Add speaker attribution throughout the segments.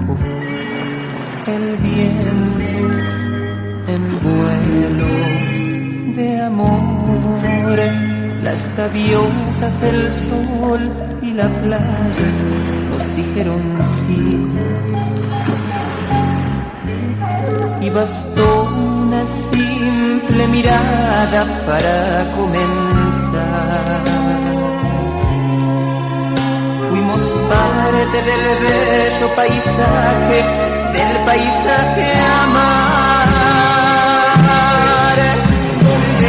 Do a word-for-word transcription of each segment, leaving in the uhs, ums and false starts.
Speaker 1: trajo el viento en vuelo de amor, las gaviotas, el sol y la playa nos dijeron sí, y bastó una simple mirada para comenzar. Fuimos parte del bello paisaje, del paisaje a amar. Donde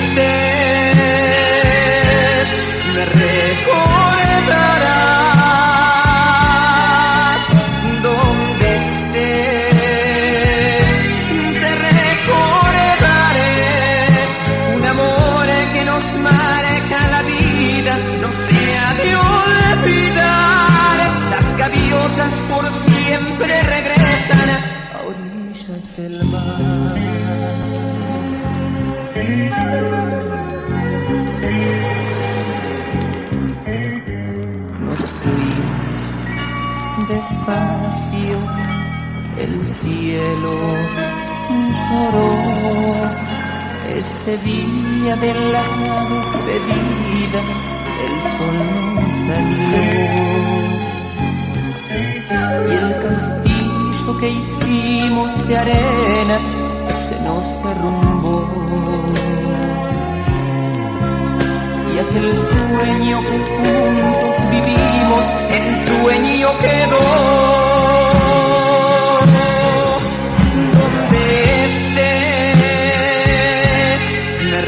Speaker 1: estés, me recordarás. Donde estés, te recordaré. Un amor que nos marca la vida, no se ha de olvidar. Las gaviotas por siempre regresan a orillas del mar. Nos fuimos despacio, el cielo lloró ese día de la despedida, el sol no salió y el castillo que hicimos de arena se nos derrumbó, y aquel sueño que juntos vivimos en sueño quedó. Donde estés, me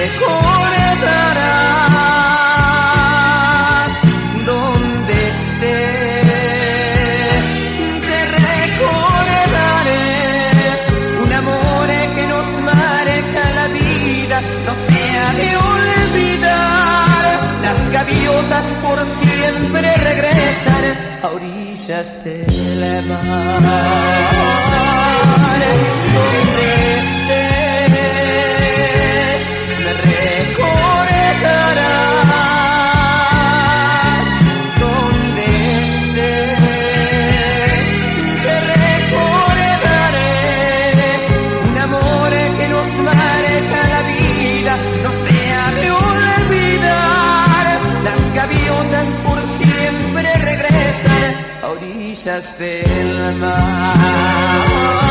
Speaker 1: recordarás. Donde estés, te recordaré. Un amor que nos marca la vida, no se ha de olvidar. Las gaviotas por siempre regresan a orillas del mar. Donde estés, me recordarás. Donde estés, te recordaré. Un amor que nos marca la vida, no se ha de olvidar. Las gaviotas por siempre regresan a orillas del mar.